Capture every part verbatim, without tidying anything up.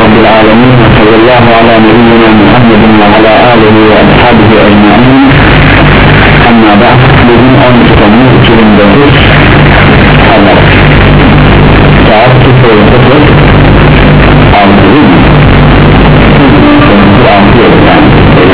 rabbil alemin ve sallallahu ala nebiyyina Muhammedin ve ala alihi ve ashabihi ecmaîn. Amma ba'd. Bugün on iki Temmuz iki bin dokuz Allah saat sıfır sıfır altı değil mi? altı yok yani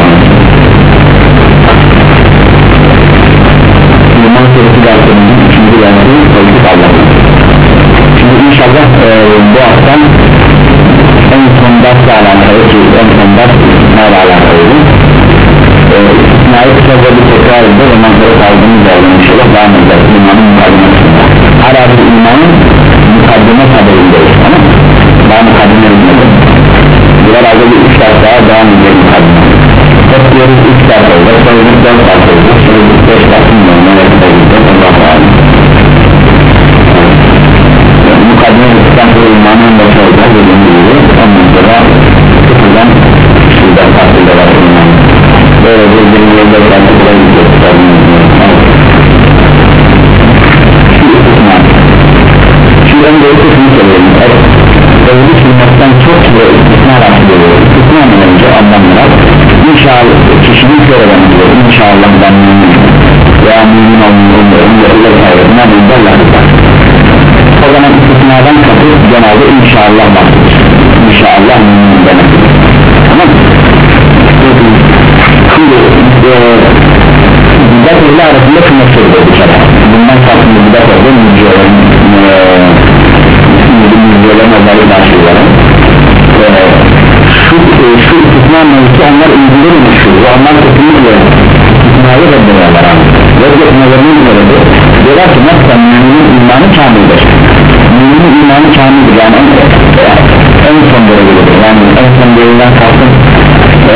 İman Suresi derslerinin üçüncü dersi Tevfik Allah'ın. Şimdi inşallah e, bu hafta en son dersle alakalı ki en son ders istisnayla alakalıydı. e, istisnayı kısaca bir tekrar edildi ve manzara kaldığımız yerden inşallah devam edeceğiz. İmanın mukaddimesinde hala bir imanın mukaddime tabirindeyiz, tamam mı? Daha mukaddime edilmedi. Buralarda bir üç ders daha devam edeceğiz mukaddime. Hep diyoruz üç ders olacak, sonra bir dört ders olacak, sonra bir beş ders olacak, ne yapacağız, Allah'a emanet. Mukaddime edildikten sonra imanın başı olacak, dediğim gibi ondan sonra sıfırdan şurada farklıda var imanın. Böyle bir bir yolda farklıda gideceğiz. Şimdi öncelikle şunu söyleyeyim, evli sünnetten çok ve istisna rastlıyorum. İstisna'nın önce anlamlar İnşallah kişinin şöyle deniliyor, İnşallah ben mümin veya mümin olmuyorum ve Allah sayesinde bildirler. O zaman istisnadan kapı genelde inşallah bahsediyor. İnşallah mümin demek. Tamam mı? Şimdi bidat ile arasında şunu söylüyor bir kere. Bundan farklı bidat olduğu mücadelerin mücadelerin özelliği başlıyorlar. Şu, şu istisna mevzusu onlar ilgileri meşhur. Onlar kesinlikle istisnayı reddediyorlar. Reddetmelerinin görevi diyorlar ki nasıl müminin imanı kamildir. Müminin imanı kamildir yani en, en son derecelidir. Yani en son dereceden kalsın ee,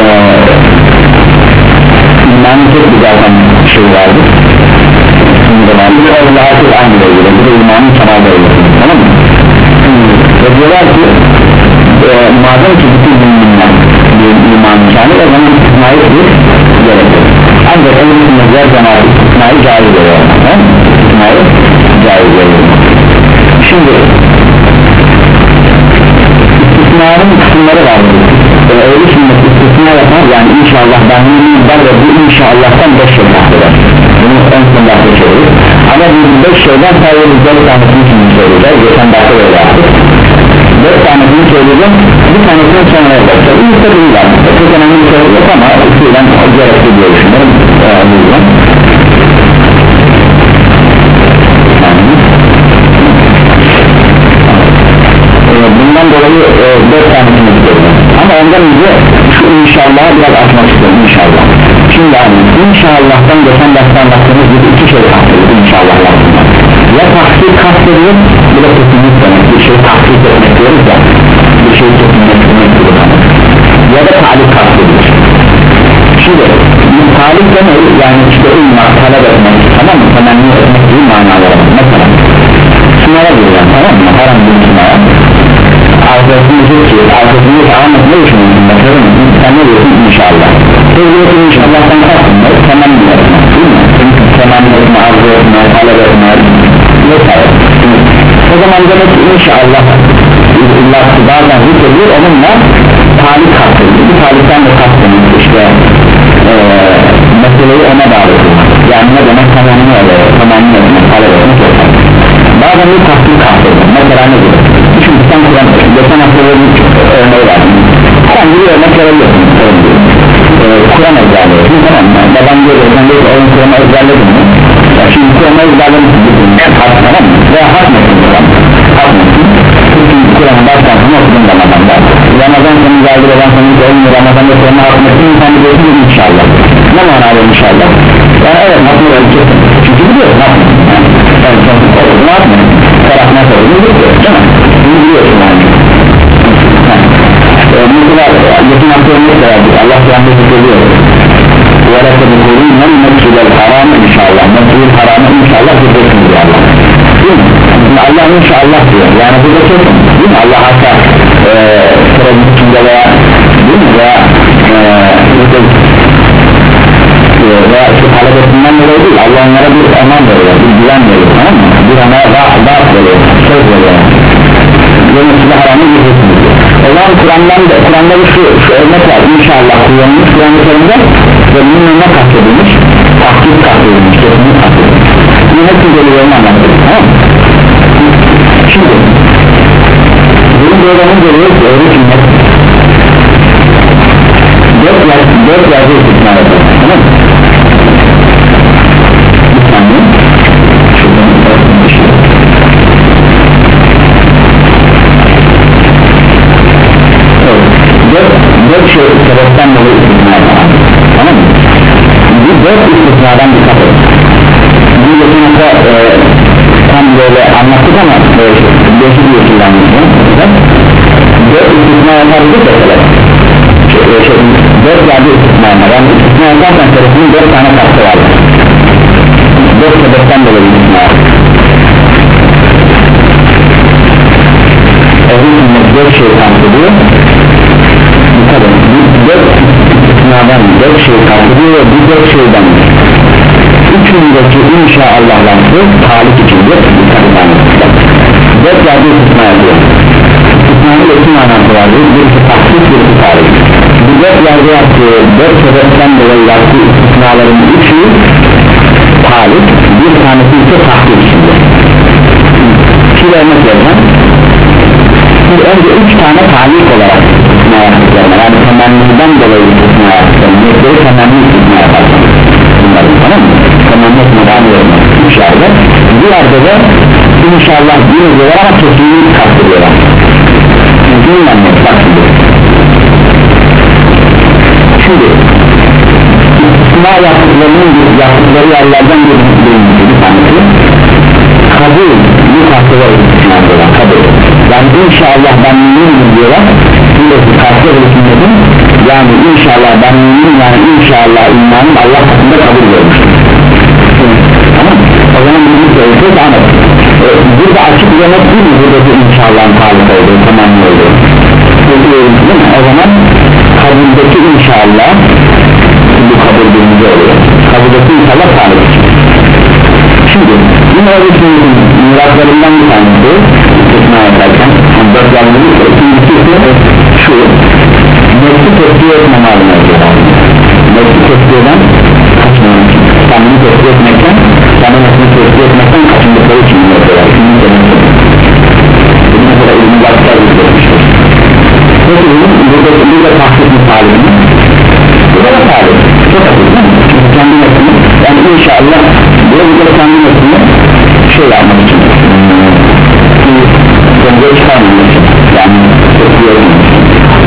imanın tek bir zaten şey vardır. Şimdi vardır. Allah'a tek aynı derecede. Bu da imanın kemal derecesi. Tamam mı? Ve diyorlar ki e, madem ki bütün müminler imanın kamil o zaman istisnayı bir gerekir. Ancak en üstünde diğer zaman istisnayı caiz veriyor. İstisnayı caiz veriyor. Şimdi istisnanın kısımları vardır. Ee, öyle sünnet istisna yapar yani inşallah ben mümin der ve bu inşallah'tan beş şey bahseder. Bunu en son bahse çevirir. Ama bu beş şeyden sadece dört tanesini şimdi söyleyeceğiz. Geçen bahse öyle yaptık. Dört tanesini söyleyeceğim. Bir tanesini sonra yapacağız. İyi tabii var. Çok önemli bir şey yok ama üstüden gerekli diye düşünüyorum. Ee, bundan dolayı e, dört tanesini söyleyeceğim. Ama ondan önce şu inşallahı biraz açmak istiyorum inşallah. Şimdi hani inşallah'tan geçen derste anlattığımız gibi iki şey kastediyor inşallah'lar. Ya tahsil kastediyor, bu da kesinlik demek. Bir şey tahsil etmek diyoruz ya, bir şey kesinlik etmek diyoruz. Ya da talip kastediyor. Şimdi talip demek yani işte ilma, talep etmek, tamam mı? Temenni etmek gibi manaları. Mesela sınava giriyor, tamam mı? Haram bir sınava. Arkadaşını diyor ki, arkadaşını Ahmet ne düşünüyorsun? Bakalım sen ne diyorsun inşallah. Söylüyorsun inşallah'tan kalkınlar, temenni etmek değil mi? Çünkü temenni etme, arzu etme, talep etme vesaire. O zaman demek ki inşallah Allah bazen zikrediyor, onunla talip kastediyor. Bu talipten de kastediyor işte ee, meseleyi ona bağlı kılmak. Yani ne demek temenni oluyor, temenni etmek, talep etmek vesaire. Bazen bir tahsil kastediyor. Mesela ne diyor? Çünkü sen Kur'an geçen haftaları bir örneği var. Herhangi bir örnek verebiliyorsun. Ee, Kur'an ezberliyorsun, tamam mı? Babam diyor ki sen diyor ki oyun Kur'an'ı ezberledin mi? Ya şimdi Kur'an'ı ezberlemişsin tamam mı? Veya hatmetsin Kur'an hatmetsin çünkü Kur'an'ı baştan sonu okudun Ramazan'da Ramazan sonu geldi ve ben sonu olmuyor Ramazan'da Kur'an'ı hatmetsin sen biliyorsun inşallah. Ne manada inşallah? Yani evet hatmet öleceksin çünkü biliyorsun hatmetsin yani sen son okudun hatmetsin taraf nasıl olduğunu biliyorsun değil mi? Bunu biliyorsun yani mesela yakın hafta örnek verdik Allah Kur'an'da zikrediyor وَلَكَ بِقُولُونَ الْمَسْجِدَ الْحَرَامِ inşallah Mescid-i Haram'ı inşallah zikrediyorsun diyor Allah değil mi? Allah inşallah diyor yani burada kesin değil mi? Allah hatta sıra bütçünde veya değil mi? veya veya şu talep ettiğinden dolayı değil Allah onlara bir eman veriyor bir güven veriyor tamam mı? bir onlara rahat rahat veriyor söz veriyor ve Mescid-i Haram'ı zikrediyorsun diyor o zaman Kur'an'dan da Kur'an'da bir şu, şu örnek var inşallah kullanılmış Kur'an-ı Kerim'de ve bunun ne kastedilmiş? Tahkik kastedilmiş, kesinlik kastedilmiş. Bunu hepsi delillerini anlattık, tamam mı? Şimdi bunun doğrularını görüyoruz ki öyle sünnet dört yerde dört yerde istisna yapıyor, tamam mı? Bir saniye şuradan bir şey evet dört, dört şey sebepten dolayı istisna yapıyor, tamam mı? Bir dört istisnadan dikkat edin. Bunu geçenlikle e, tam böyle anlattık ama böyle değişik bir usulden anlattık. Dört istisna yaparız da sebep şey, şey, dört yerde istisna yapar. Yani istisna yaparsan sebebinin dört tane kastı var. Dört sebepten dolayı istisna yapar. Ehl-i sünnet dört şey kastediyor. Dikkat edin. Dört istisnadan dört şey kastediyor ve bu dört şeyden üçündeki inşaallah'ları halik içindir. Dört yerde istisna yapıyor. İstisnanın iki manası vardır. Birisi tahsis, birisi tarih. Bu dört yerde yaptığı dört sebepten dolayı yaptığı istisnaların üçü halik, bir tanesi ise tahsis içindir. Şimdi örnek vereceğim. Şimdi önce üç tane talik olarak istisna yaptıklarına, yani temenniden dolayı istisna yaptıklarına, niyetleri temenni istisna yaparsanız bunların, tamam mı? Temenni etmeden vermek üç yerde. Bir yerde de inşallah bir diyorlar ama kesinliği kastediyorlar. Çünkü anlayın bak şimdi. Şimdi istisna yaptıklarının yaptıkları yerlerden bir bir tanesi kabul, bu kastediyor istisna diyorlar, kabul. Yani inşallah ben müminim diyorlar. Burası kastediyor hükümetin, yani inşallah ben müminim, yani inşallah imanım Allah katında kabul görmüş. Tamam, o zaman bunu söyleyeceğiz, anladım. Ee, burada açık demek değil mi? Buradaki inşallahın halik olduğu, tamamlı olduğu. Değil mi? O zaman kabuldeki inşallah, bu kabul birinci oluyor. Kabuldeki inşallah halik. Şimdi yine öyle söyleyeyim, miraklarından bir tanesi istisna yaparken dört yanlığı ikincisi ise şu nefsi tepki etme malına ediyor. Nefsi tepki eden kaçmamak, kendini tepki etmekten kendini nefsini tepki etmekten kaçındıkları için yapıyorlar. Şimdi demektir bu mesela ilmi başlar izlemiştir. Peki bunun burada, burada tahsis misalini burada da talip çok hafif değil mi? Çünkü kendi nefsini, yani inşallah burada kendi nefsini şey yapmak için kendine çıkarmamak için, yani tepki etmek için.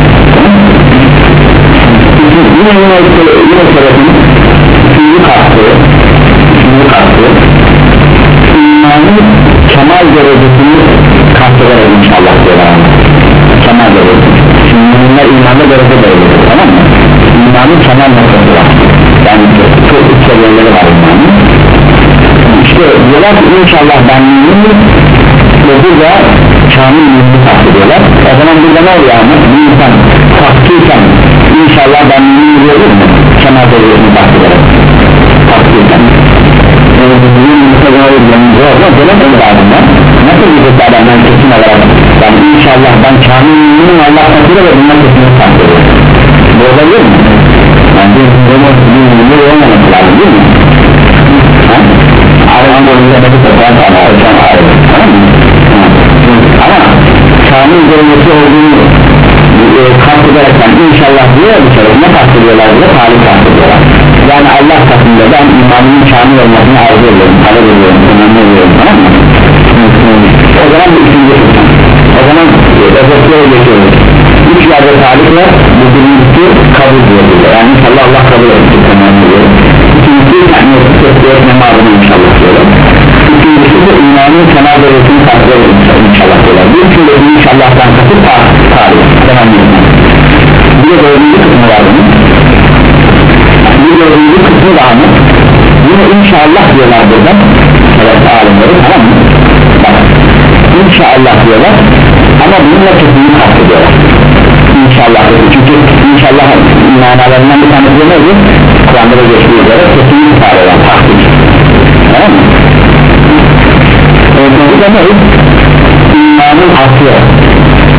Yine yine yine sebebin üçüncü kastı üçüncü kastı imanın kemal derecesini kastederek inşallah diyorlar. Kemal derecesi. Şimdi müminler imanda derece derecedir, tamam mı? İmanın kemal noktası var. Yani çok üst seviyeleri var imanın. İşte diyorlar ki inşallah ben müminim ve burada kamil mümini kastediyorlar. O zaman burada ne oluyor ama bir insan tahkiyken inşallah ben müminim diyoruz mu? Kemal derecesini kastederek tahkiyken müminim mütevalı yanınca olma demek mi adamdan? Nasıl bir adamdan kesin olarak yani inşallah ben kamil müminim Allah kastediyor ve bundan kesinlikle kastediyor. Bu olabilir mi? Yani bir müminim olmaması lazım değil mi? Allah'ın boyunca da bir sefer sana ölçen ayrı, tamam mı? Ama kamil derecesi olduğunu e, kastederekten inşallah diyor ya bir kere ne kastediyorlar diye talip kastediyorlar. Yani Allah katında ben imanımın kamil olmasını arzu ediyorum, talep ediyorum, önemli ediyorum, tamam mı? O zaman bu ikinci kısım. O zaman özetlere geçiyoruz. Üç yerde talip var, bu birincisi kabul diyor. Yani inşallah Allah kabul etsin, önemli ediyorum. İkincisi yani tepki etme mağdurunu inşallah diyorlar. İkincisi de imanın kemal derecesini takdir inşallah diyorlar. Bir üçünde bir inşallah'tan kasıp tarih devam ediyor. Bir de dördüncü kısmı var bunun. Bir dördüncü kısmı da anı. Yine inşallah diyorlar burada. Evet alimleri, tamam mı? Bak inşallah diyorlar ama bununla kesinlikle kastediyorlar. İnşallah çünkü inşallah manalarından bir tanesi neydi? Kur'an'da da geçtiği üzere kesinlikle ifade eden tahkik, tamam mı? Bu da ne? İmanın aslı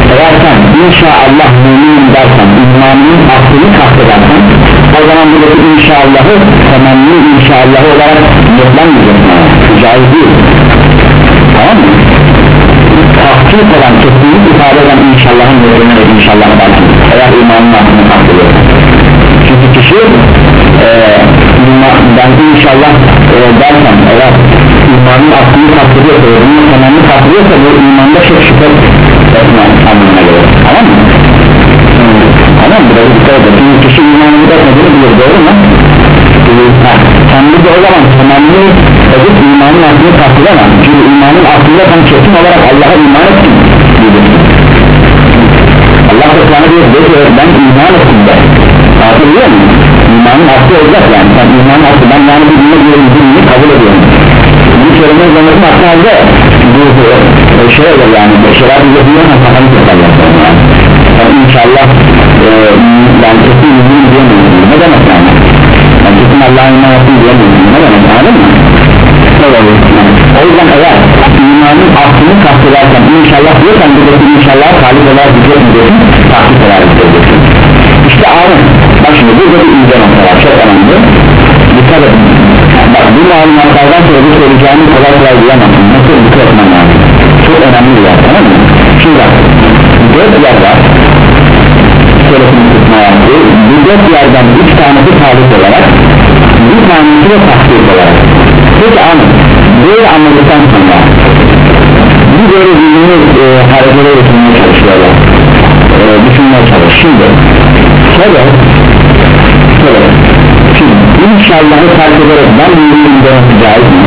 eğer sen inşallah mümin dersen imanının aklını kastedersen o zaman buradaki inşallahı temenni inşallah olarak yetlenmeyeceksin, caiz değil, tamam mı? Tahkik olan kesinlik ifade eden inşallahın yerine de inşallah dersin eğer imanın aklını kastediyorsan. Çünkü kişi e, ben inşallah e, dersen eğer imanın aklını kastediyorsa bunun temenni kastediyorsa bu imanda çok şüphe etme anlamına gelir, tamam mı? Hmm. Tamam mı? Biraz dikkat edin, çünkü kişi imanını etmediğini bilir, doğru mu? Ha, sen de o zaman temenni edip imanın aklını kastedemez, çünkü imanın aklında sen kesin olarak Allah'a iman ettin diyeceksin. Allah da sana diyor ki ben iman ettim de, hatırlıyor musun? İmanın aklı olacak, yani sen imanın aklı, ben yani bir dinle göre kabul ediyorum. Bu kelimeyi zannetin aklı halde bu e, şey olur yani şerab yapıyorsan kafanı tutarlar yani. Yani inşallah e, ben kesin iman diyemiyorum, ne demek yani? Ben kesin Allah'a iman ettim diyemiyorum, ne demek, anladın mı? Yani, o yüzden eğer imanın aklını kastedersen inşallah diyorsan buradaki inşallah talip olarak diyeceksin, takip olarak diyeceksin. İşte abi bak şimdi burada bir ince nokta var, çok önemli, dikkat edin. Bak bu malumatlardan sonra bu söyleyeceğimi kolay kolay diyemezsin, nasıl dikkat etmen lazım, çok önemli bir yer, tamam mı? Şimdi bak dört yer var söylesini tutma yaptı, bu dört yerden üç tanesi talip olarak bir tanesi de takip olarak. Peki anı böyle anladıktan sonra bir böyle zihnini e, harekete getirmeye çalışıyorlar, e, düşünmeye çalış. Şimdi şöyle şöyle şimdi inşallah'ı terk ederek ben müminim demesi caiz mi?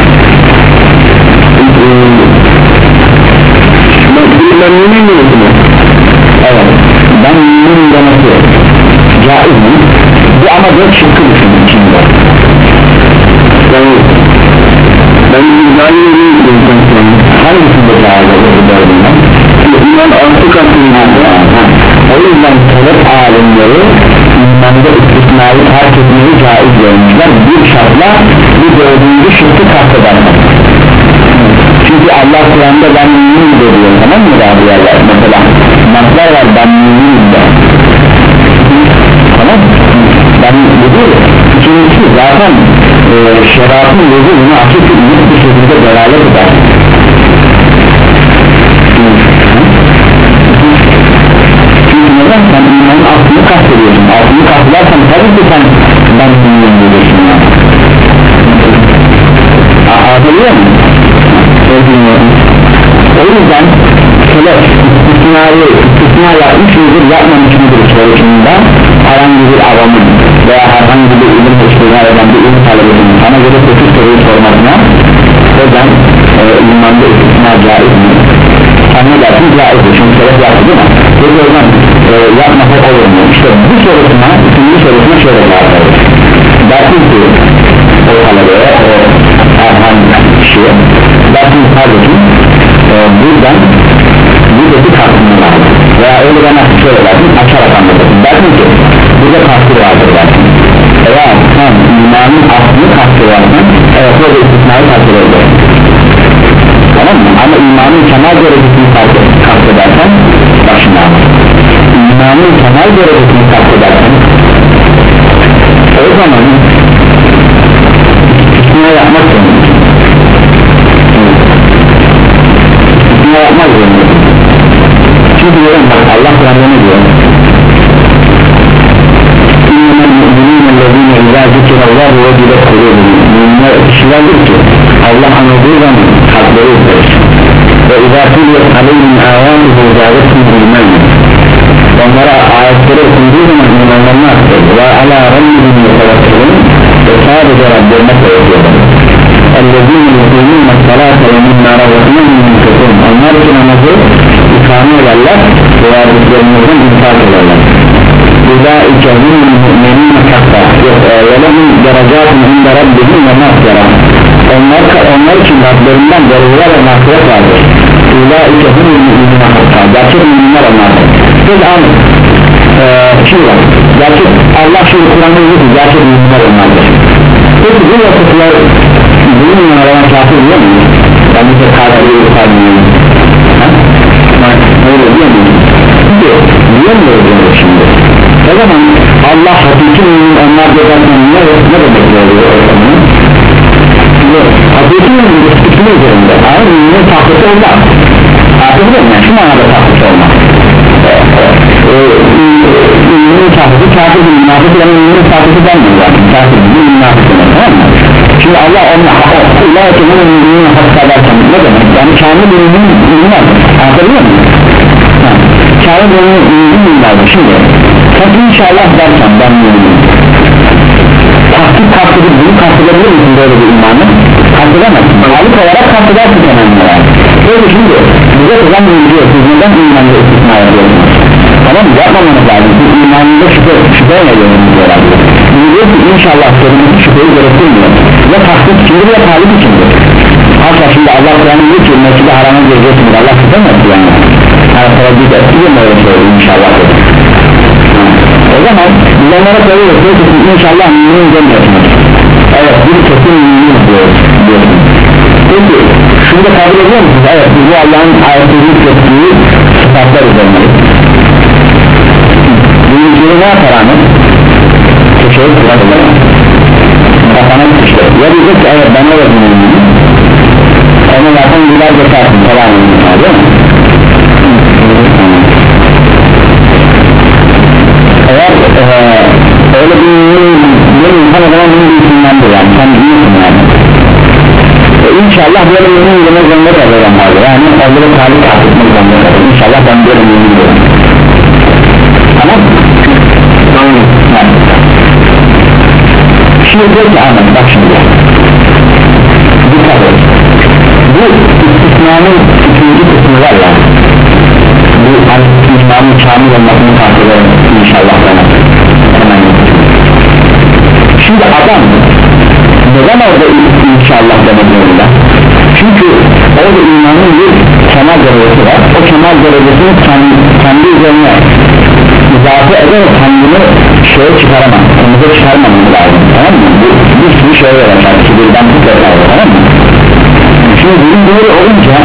Ben müminim demesi evet, ben müminim demesi caiz mi? Bu ama dört şıkkı düşünün içinde. Yani ben müminim demesi hangisinde caiz olur? İman altı katında. O yüzden talep alimleri imanda istisnayı terk etmeyi caiz görmüşler, bir şartla bir dördüncü şıkkı kastederler. Çünkü Allah Kur'an'da ben müminim diyor, tamam mı abi yerler, mesela naslar var ben müminim de, tamam mı? Ben müminim ikincisi zaten e, şeriatın yolu bunu açık bir şekilde delalet eder. Neden sen imanın aklını kastediyorsun, aklını kastedersen tabii ki sen ben müminim diyorsun ya. Anlıyor musun? O yüzden selef istisnayı istisna yapmış mıdır yapmamış mıdır sorusunda herhangi bir avamın veya herhangi bir ilim istisna eden bir ilim talebinin sana göre sekiz soruyu sormasına hocam e, imanda istisna caiz mi? Sen ne dersin? Caizdir, çünkü selef yaptı değil mi? Peki o zaman e, yapmasa olur mu? İşte bu sorusuna, ikinci sorusuna şöyle cevap verir. Dersin ki o talebeye, o herhangi bir kişiye dersin kardeşim e, buradan buradaki kastını vardır veya öyle demezsin şöyle dersin, açarak anlatırsın. Dersin ki burada kastı vardır dersin. Eğer sen imanın aslını kastı varsan evet orada istisnayı kastı vardır, tamam mı? Ama imanın kemal derecesini kastı edersen başına imanın kemal derecesini kastı edersen o zaman istisna yapmak zorunda, istisna yapmak zorunda. Çünkü diyorum bak Allah Kur'an'da ne diyor? İnnemel mu'minîne lezîne izâ zikirallâhu vecilet kulûbuhum. Müminler kişilerdir ki Allah anıldığı zaman kalpleri ürperir. Ve izâ tuliyet aleyhim âvâtuhu zâvetihim ilmâni. Onlara ayetleri okunduğu zaman imanlarını arttırır. Ve alâ rabbihim yetevekkelûn. Ve sadece Rablerine koyuyorlar. اَلَّذ۪ينَ يُقِيمُونَ الصَّلَاةَ وَمِمَّا رَزَقْنَاهُمْ يُنْفِقُونَ. Onlar için namazı ikame ederler ve verdiklerimizden infak ederler. اُولَٰئِكَ هُمُ الْمُؤْمِنِينَ حَقًّا وَلَهُمْ دَرَجَاتٌ عِنْدَ رَبِّهِمْ وَمَغْفِرَةٌ. Onlar, onlar için Rablerinden dereceler ve mağfiret vardır. اُولَٰئِكَ هُمُ الْمُؤْمِنِينَ حَقًّا. Gerçek müminler onlardır. Siz anlayın. Ee, şimdi bak, gerçek Allah şimdi Kur'an'da diyor ki gerçek müminler onlardır. Peki bu vasıflar bulunmayan kafir diyor mu? Ben bir de kafir diyor mu? Öyle diyor mu? o zaman Allah hakiki mümin onlar derken ne, ne demek oluyor o zaman? Hakiki mümin istikli üzerinde aynı müminin tahtası olmaz. Artık değil mi? Şu manada tahtası olmaz. Müminin tahtası kafir bir münafık yani müminin tahtası denmiyor zaten. Kafir bir münafık demek, tamam mı? Şimdi Allah onunla Allah ekibinin müminin hakkı ederken ne demek? Yani kamil bir mümin var. Anlatabiliyor muyum? Kamil bir mümin var. Şimdi sen inşallah derken ben müminim. Tahtik kastedip bunu kastedilebilir misin böyle bir imanı? Kastedemezsin. Malik olarak kastedersin önemli var. Böyle şimdi bize kızan bilgiyor. Siz neden imanla istisna yapıyorsunuz? Tamam mı? Yapmamanız lazım. Siz imanında şüphe, şüpheyle yöneliyorlar. Diyor ki inşallah sorumlusu şüpheyi gerektirmiyor. Ya tahtik içindir ya talip içindir. Hatta şimdi Allah Kur'an'ın diyor ki mescid-i harama gireceksiniz. Allah tutamaz yani. Yani tereddüt ettiği mi öyle söylüyor inşallah dedi. O zaman bilenlere söylüyor ki inşallah mümin demiyorsunuz. Evet bir kesin mümin diyoruz. Peki şunu da kabul ediyor musunuz? Evet bu Allah'ın ayetini ettiği sıfatlar üzerine. Birinciliği ne yapar anı? Köşeyi kıratılır mı? Kafana işte. Ya diyecek ki evet ben öyle müminim. Onu zaten güler geçersin falan değil mi? Eğer ee, öyle bir bir insan o zaman bunun bir isimlendir yani sen biliyorsun yani e, İnşallah böyle mümin yemek zorunda kalacağım vardı yani onları talip atmak zorunda kalacağım İnşallah ben böyle mümin diyorum tamam mı? Yani. Şimdi diyor ki Ahmet bak şimdi dikkat et bu istisnanın ikinci kısmı var ya bu hani imanın kamil olmasını takdir inşallah bana şimdi adam neden orada inşallah demek zorunda çünkü orada imanın bir kemal derecesi var o kemal derecesini kendi, kendi üzerine izafe ederek kendini şeye çıkaramaz kendine çıkarmamız lazım tamam mı bu bir sürü şeye yarar kibirden tutar tamam mı şimdi bunun böyle olunca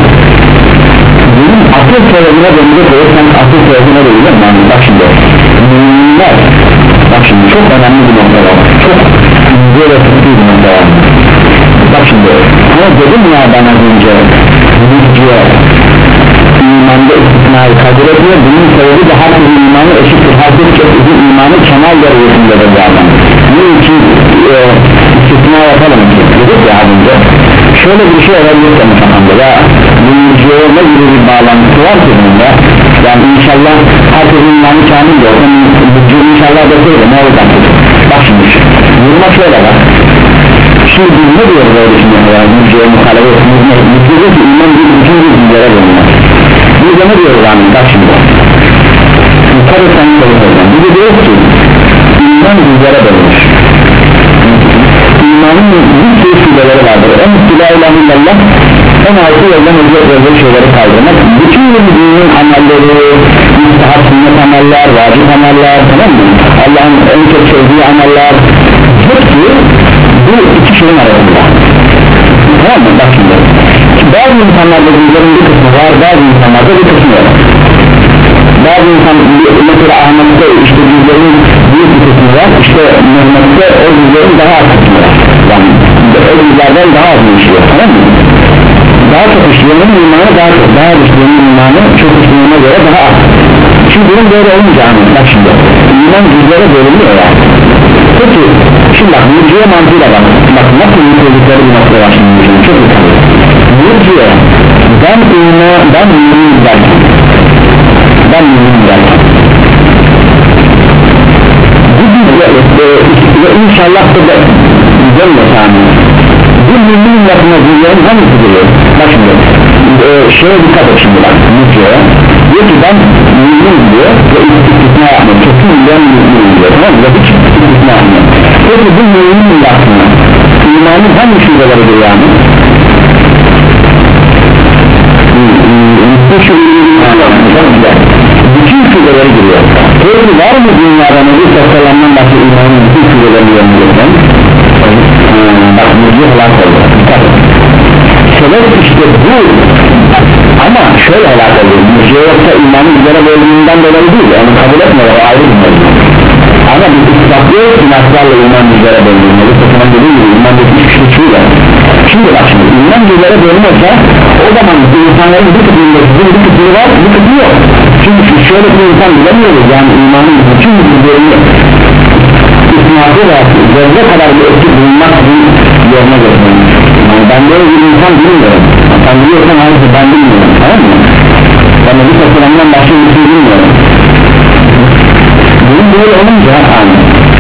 bunun asıl sebebine dönecek olursan asıl sebebine de bilir yani bak şimdi müminler bak şimdi çok önemli bir nokta var çok böyle tuttuğu bir nokta var bak şimdi ama dedim ya ben az önce müziğe imanda istisnayı kabul etmiyor bunun sebebi de herkesin imanı eşittir herkes kesin imanı kemal derecesindedir bu adam bunun için e, istisna yapalım ki dedik ya az önce şöyle bir şey olabilir ki kafamda ya müziğe ne gibi bir bağlantısı var ki bunda yani inşallah herkesin imanı kamil de olsa müziğe inşallah deseydi ne olacak bak şimdi vurma şöyle bak şimdi biz ne diyoruz öyle şimdi ya müziğe muhalefet etmiyoruz müziğe ki iman bir bütün bilgilere dönüyor biz de ne diyoruz abi bak şimdi yukarı sen söyleyeceğim biz de diyoruz ki iman bilgilere dönüyor imanın bir sürü şubeleri vardır en üstü la ilahe illallah en altı yoldan özür özür şeyleri kaldırmak bütün dinin amelleri müstahap sünnet ameller vacip ameller tamam mı Allah'ın en çok sevdiği ameller hepsi bu iki şeyin arasında tamam mı bak şimdi bazı insanlarda dinlerin bir kısmı var bazı insanlarda bir kısmı yok bazı insan mesela Ahmet'te işte dinlerin büyük bir kısmı var işte Mehmet'te o dinlerin daha az kısmı var yani o dinlerden daha az işliyor tamam mı daha çok işleyenin imanı daha çok daha az işleyenin imanı çok işleyene göre daha az şimdi bunun böyle olunca hani bak şimdi iman düzlere bölünüyor ya peki şimdi bak mürciye mantığıyla bak bak nasıl yürüdükleri bir nokta var şimdi çok dikkat edin mürciye ben iman ben mümin derken ben mümin derken bu düzle inşallah da güzel mekanı bu mümin yapına düzlerin hangisi diyor bak şimdi e, şeye dikkat et şimdi bak mürciye diyor ki ben mümin diyor ve istisna yapmıyor kesin ben mümin diyor tamam mı ve hiç istisna yapmıyor peki bu mümin yapma imanın hangi şubeleri yani bütün şubeleri giriyor peki var mı dünyada Nebi Sallallahu başka imanın bütün şubelerini yönlendiren bak müziği helak oldu sebep işte bu ama şöyle helak oldu müziğe yoksa imanın üzere bölümünden dolayı değil onu kabul etmiyorlar o ayrı bir mevzu ama biz islatlıyoruz ki naslarla iman bizlere bölünmeli. Sakınan dediğim gibi iman bir küçüğüyle. Şimdi bak şimdi iman bizlere bölünmezse o zaman insanların bir kısmında sizin bir kısmı var bir kısmı yok. Çünkü şöyle bir insan bilemiyoruz yani imanın bütün bizlerini isnatı ve zevze kadar bir etki bulunmak için yerine götürmüş. Yani ben böyle bir insan bilmiyorum. Sen biliyorsan hayır ben bilmiyorum, tamam mı? Ben de bir tasarımdan başka bir şey bilmiyorum. Bunun böyle olunca aynı.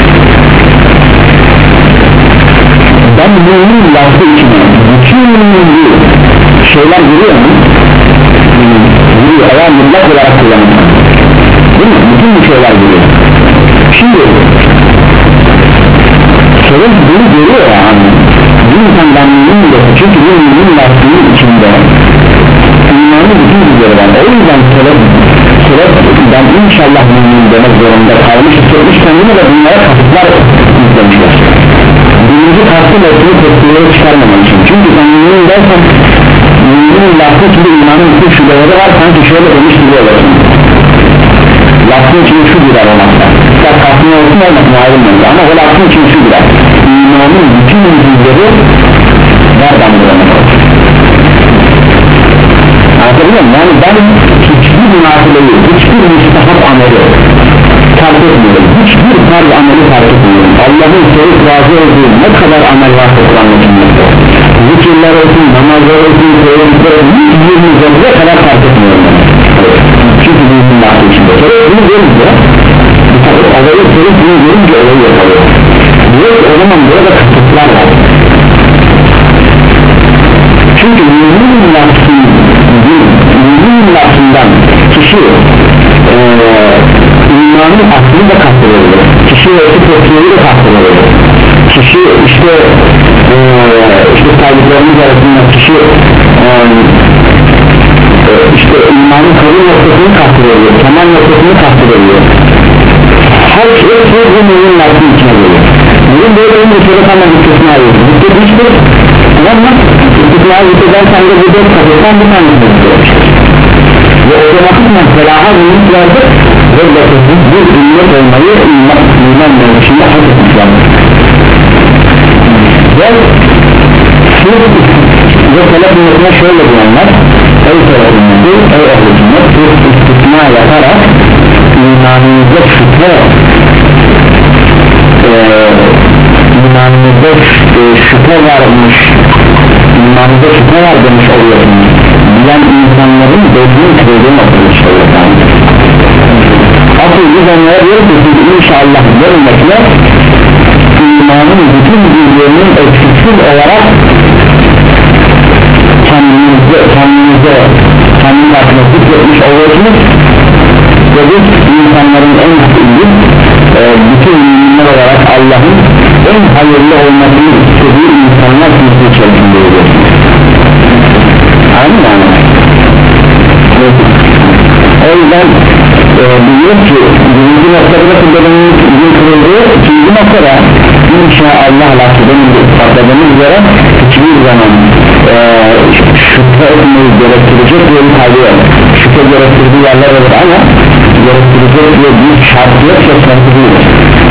Ben mümin lafı içine bütün şeyler giriyor mu? Giriyor, eğer mutlak olarak kullanılır. Değil mi? Bütün bu şeyler giriyor. Şimdi sorun bunu görüyor yani. Bir insan ben mümin de çünkü bir mümin lafının içinde imanı bütün bizleri var. O yüzden sebep sebep ben inşallah mümin demek zorunda kalmış hissetmiş kendine de bunlara kasıtlar yüklemişler. Birinci kastı lafını tepkileri çıkarmamak için. Çünkü ben mümin dersen mümin lafı içinde imanın bütün şubeleri var, sanki şöyle demiş gibi olursun. Lafın içinde şu girer olmakta. İster kastını olsun olmasın ayrılmıyor ama o lafın içinde şu girer. İmanın bütün yüzleri nereden bulanır? Anlatabiliyor muyum? Yani ben hiçbir münasebeli, hiçbir müstahap ameli fark etmiyorum. Hiçbir farz ameli fark etmiyorum. Allah'ın sevip razı olduğu ne kadar amel var Kur'an'ın içinde. Zikirler olsun, namazlar olsun, söyledikler olsun, hiçbirini zevze kadar fark etmiyorum. Çünkü bu için lafı içinde. Bunu görünce, olayı sevip bunu görünce olayı yapalım. Diyor ki o zaman burada kasıtlar var. Çünkü mümin lafının mümin lafından kişi ee, imanın aklını da kastırılır. Kişi ötü tepkileri de kastırılır. Kişi işte ee, işte saygılarımız arasında kişi ee, işte imanın kabul noktasını kastırılır. Tamam noktasını kastırılır. Her şey bu mümin lafının içine geliyor. Bugün böyle bir şöyle tamam istisna ediyoruz. Bitti hiçbir tamam mı? İstisna edilden sen de bu dört kapıdan bir tanesini istiyoruz. Ve otomatikman felaha ümit verdik ve bakıyorsunuz bir ümmet olmayı iman, iman mevzusunda hak etmişlerdir. Ve siz ve selef ümmetine şöyle diyenler ey selef ümmeti, ey ehl-i sünnet siz istisna yaparak imanınıza şüphe Ee, imanınızda e, şüphe varmış imanınızda şüphe var demiş oluyorsunuz bilen insanların dediğin kırıldığı noktamış oluyorsunuz asıl biz onlara diyoruz ki siz inşallah görmekle imanın bütün bilgilerinin eksiksiz olarak kendinizde kendinize kendiniz hakkında zikretmiş oluyorsunuz ve biz insanların en iyi e, bütün müminler olarak Allah'ın en hayırlı olmasını istediği insanlar kimse içerisindeyiz. Anladın mı? O yüzden e, biliyoruz ki birinci noktada nasıl bedenin gün kırıldığı, ikinci noktada inşallah lafıdanın patladığımız üzere hiçbir zaman e, şüphe etmeyi gerektirecek bir kaybı yok. Şüphe gerektirdiği yerler olur ama gerektirecek diye bir şartı yok, söz konusu değildir.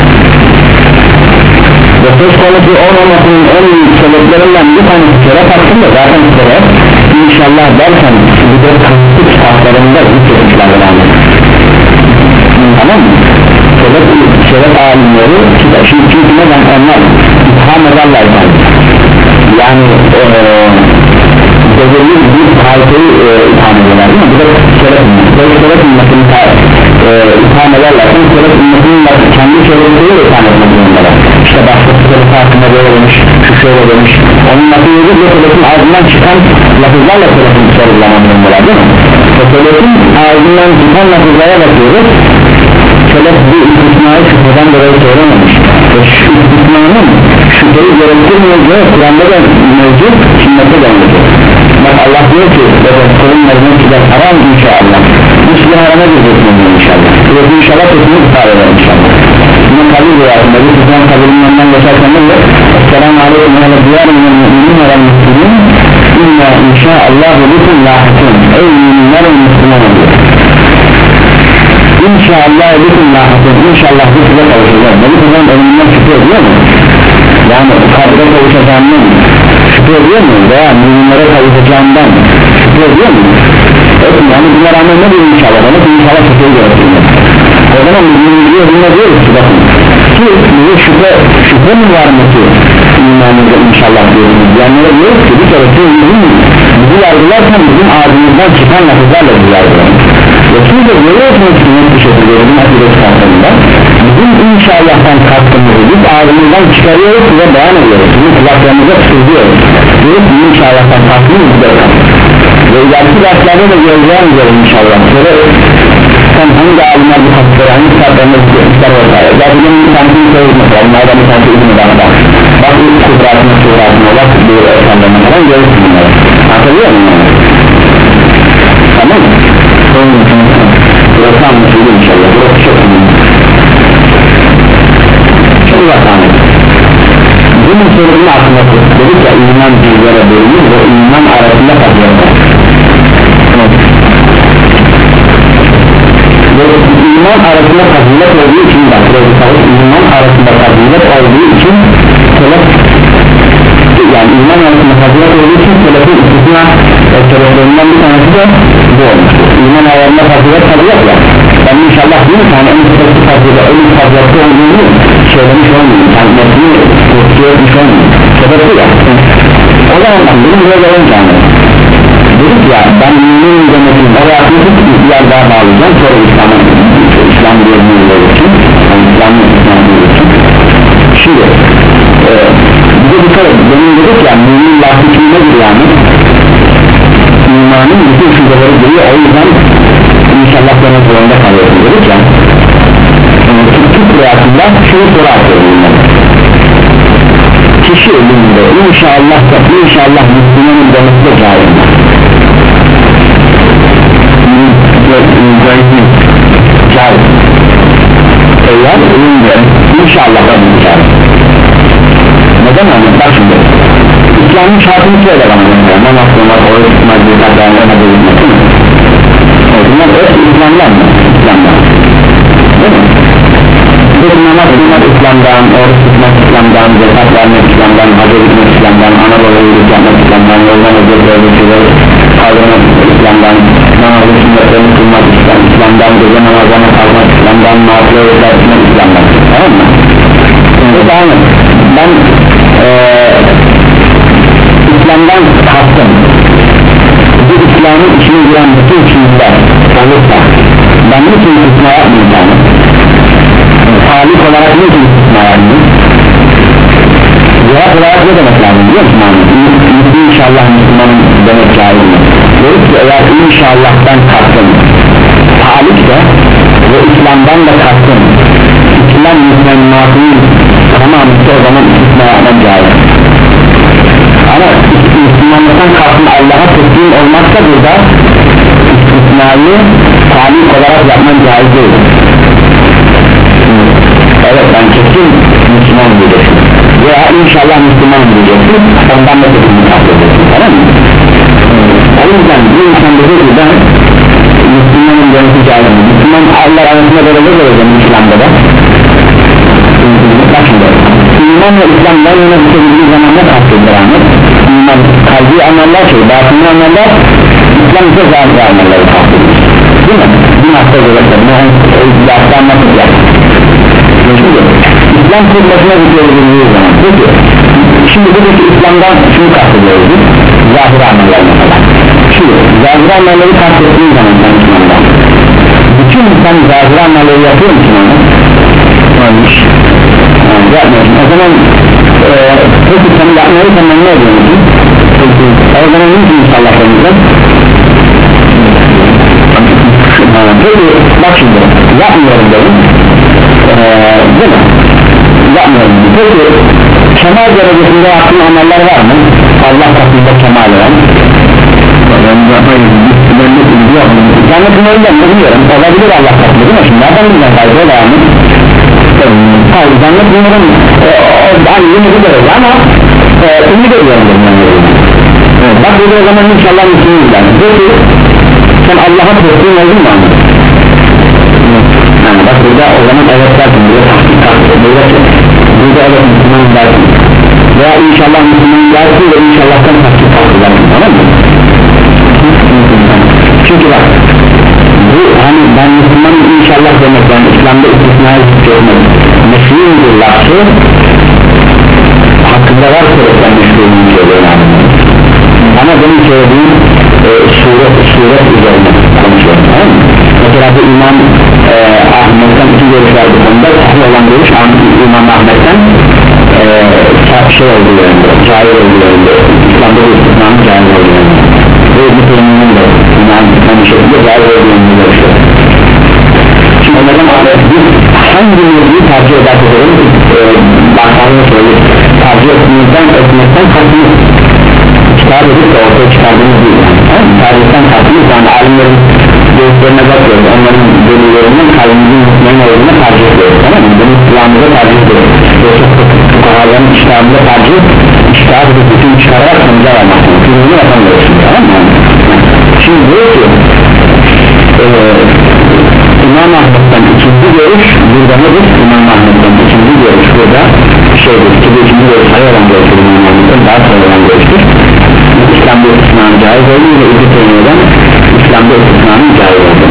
Ve söz konusu olmamasının en büyük sebeplerinden bir tanesi şeref hakkında zaten şeref inşallah derken bu da kasıtlı kitaplarında zikretmişlerdir yani. Tamam mı? Şeref, şeref alimleri şimdi çünkü neden onlar itham ederler yani eee belirli bir halkayı e, itham ediyorlar değil mi? Bu da şeref ümmetini şeref ümmetini e, itham ederlerken şeref ümmetinin kendi şerefleri de itham etmek zorundalar. İşte başkası şeref hakkında böyle demiş, şu şöyle demiş, onun lafı yedi ve şerefin ağzından çıkan lafızlarla şerefin sorulamak zorundalar değil mi? Ve şerefin ağzından çıkan lafızlara bakıyoruz, şeref bir istisnayı şüpheden dolayı söylememiş ve şu istisnanın şüpheyi gerektirmeyeceği Kur'an'da da mevcut, sünnette de mevcut. Bak Allah diyor ki kulun mezunu size haram inşallah hiçbir harama gireceksin inşallah ve inşallah kesinlikle ifade eder inşallah bunun kabul rüyasında bir tutan kabulünden geçerken de Esselamu Aleykum ve Diyar ve Müslümin ve Müslümin İnna inşallah ve bütün lahitun ey müminler ve Müslüman oluyor İnşallah bütün lahasın inşallah bu size kavuşacak. Bu kızın ölümünden şüphe ediyor mu? Yani kabre kavuşacağından şüphe ediyor mu? Veya müminlere kavuşacağından şüphe ediyor mu? Evet, yani bunlar rağmen ne diyor inşallah? Bana inşallah şüpheyi gerektirir. O zaman mümin diyor bununla diyoruz ki bakın ki bize şüphe, şüphe mi var mı ki imanımıza inşallah diyoruz? Yani ne diyoruz ki bir kere ki bizi yargılarken bizim ağzımızdan çıkan lafızlarla bizi yargılarız. Ve siz de görüyorsunuz ki net bir şekilde bizim akide çıkartlarında bizim inşallah'tan kalktığımızı biz ağzımızdan çıkarıyoruz ve beyan ediyoruz. Bizim kulaklarımıza fısıldıyoruz. Diyoruz ki inşallah'tan kalktığımız bize kalktı. Ve ileriki derslerde de göreceğim üzere inşallah. Şöyle sen hangi alimler bu kapıları, hangi kitaplarını ister vesaire. Zaten bir tanesini söylüyoruz mesela. Onlardan bir tanesi izin eder bak. Bak ilk kudratına, kudratına, bak bu ekranlarına falan görürsün bunları. Hatırlıyor musun? Tamam mı? Burası anlaşıldı inşallah. Burası çok önemli. Çok uzaktan. Bunun sorunun aslında dedik ya iman bilgilere bölünür ve iman arasında kalıyor. Ve iman arasında fazilet olduğu için bak iman arasında fazilet olduğu için selef yani iman arasında fazilet olduğu için selefin istisna sebeplerinin bir tanesi de bu olmuştur. İman arasında fazilet fazilet ya ben inşallah bir tane en üstteki fazilet en üst faziletli olduğunu söylemiş olmayayım yani metni kurtuyor etmiş olmayayım sebebi ya o zaman ben benim böyle olacağım dedik ya ben mümin demedim oraya atmışım bir yer daha bağlayacağım sonra İslam'a İslam diyelim için yani İslam'ın İslam'ın için şimdi e, bir de dikkat edin benim dedik ya mümin lafı nedir yani imanın bütün şubeleri giriyor o yüzden inşallah demek zorunda kalıyorsun dedik ya Türk rüyasında şunu soru atıyorum kişi ölümünde inşallah inşallah Müslümanın demesi de caiz caiz eğer ölümde inşallah da caiz neden anladın bak şimdi İslam'ın şartını söyle bana mesela namaz namaz oruç tutmak zekat vermek değil mi? Bunlar hep İslam'dan mı? İslam'dan değil mi? Peki namaz tutmak İslam'dan, oruç tutmak İslam'dan, zekat vermek İslam'dan, hacı gitmek İslam'dan, ana baba iyilik yapmak İslam'dan, yoldan özel böyle şeyler kaldırmak İslam'dan, namazın sünnetlerini kılmak İslam'dan, gece namazlarına kalmak İslam'dan, nafile etmek İslam'dan, tamam mı? Şimdi tamam ben ee, İslam'dan kastım bu İslam'ın içine giren bütün çizgiler olursa ben niçin istisna yapmayacağım halik olarak niçin istisna yapmayacağım cevap olarak ne demek lazım biliyor musun? İnşallah Müslümanın demek lazım diyoruz ki eğer inşallah'tan kastım halik de ve İslam'dan da kastım İslam Müslümanın tamam işte o zaman istisna yapmam caiz ama Müslümanlıktan kastım Allah'a teslim olmakta burada istisnayı halik olarak yapmam caiz değil evet ben kesin Müslüman diyeceksin veya inşallah Müslüman diyeceksin ondan da kesin kastedeceksin tamam mı? O yüzden bir insan dedi ki ben Müslümanın dönüşü caiz Müslüman Allah arasında böyle de göreceğim İslam'da da bak şimdi İman ve İslam yan yana düşebildiği zaman ne kastedilir Ahmet? İman kalbi ameller şey batını ameller İslam ise zahir amelleri kastedilir değil mi? Bir hafta görürse bunu bir hafta anlatacak şimdi İslam kurulmasına düşebildiği zaman peki şimdi buradaki İslam'dan şunu kastediyoruz biz zahir ameller mesela şimdi zahir amelleri kastettiğin zaman sen İslam'dan bütün insan zahir amelleri yapıyor musun onu? olmuş yapmıyorsun o zaman e, peki sen yapmayı sen ne ediyorsun? o zaman ne için inşallah önümüzde? peki bak şimdi yapmıyorum dedim ee, değil mi? yapmıyorum peki kemal derecesinde yaptığın ameller var mı? Allah katında kemal olan cennetin önünden de biliyorum olabilir Allah katında değil mi? şimdi nereden bileceğim kaybı var mı? hayır cennet bunların hani yeni bir derece ama e, ümit ediyorum evet, bak burada o zaman inşallah Müslümanız yani peki sen Allah'a teslim oldun mu? ben Müslümanım inşallah demek, yani İslam'da istisnai görmek meşrudur lafı hakkında var sebepten meşruduğunu söylüyor yani. Ama benim söylediğim e, suret, suret üzerine konuşuyorum, tamam mı? Mesela bu İmam e, Ahmet'ten iki görüş var bu konuda, sahih olan görüş İmam Ahmet'ten e, şey olduğu yönünde, cahil olduğu yönünde, İslam'da bu istisnanın cahil olduğu yönünde ve İbn-i Teymi'nin de İmam bir şekilde cahil olduğu yönünde görüşüyor. Şimdi onlardan biz hangi mevzuyu tercih edersek edelim, e, bakanlığı söyleyip tercih etmekten etmekten katılır, çıkar edip de ortaya çıkardığımız değil yani, yani tercihten katılır, yani alimlerin görüşlerine bakıyoruz, onların bölümlerinden kalbimizin mutmain olduğuna tercih ediyoruz, tamam mı? Bunu İslam'da tercih ediyoruz, yoksa fukahaların iştahında tercih, iştah edip bütün çıkararak sonuca varmak, çünkü bunu yapamıyorsun, tamam mı? Şimdi diyor ki e, İmam Ahmet'ten ikinci görüş burada nedir? İmam Ahmet'ten ikinci görüş burada şeydir, ki bu ikinci görüş hayır olan görüştür, İmam Ahmet'ten daha sonra olan görüştür. İslam'da istisnanın caiz olduğu ve İbn-i Teymiye'den İslam'da istisnanın caiz olduğu.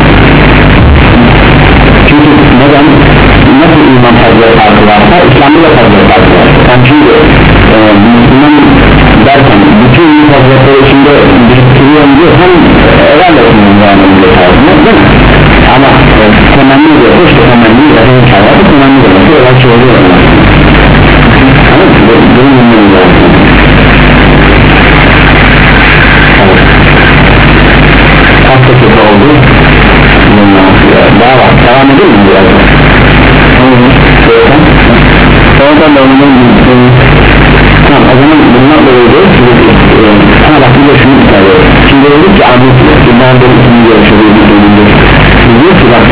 Çünkü neden? Nasıl iman fazla farkı varsa İslam'da da fazla farkı var. Yani çünkü e, Müslüman derken bütün fazlaları içinde biriktiriyorum diyor, hem herhalde yani değil mi? Ama e, temenni diyor, işte temenni yazın çağırdı, temenni diyor, bir olay çığırıyor ama bunun bilmiyorum lazım. Kaç dakika oldu? Daha var, devam edelim mi biraz? Oradan da onun tamam, o zaman bunlarla öyle sana bak bir de şunu istiyor. Şimdi dedik ki Ahmet İbn-i İbn-i görüşürüz diyor ki bak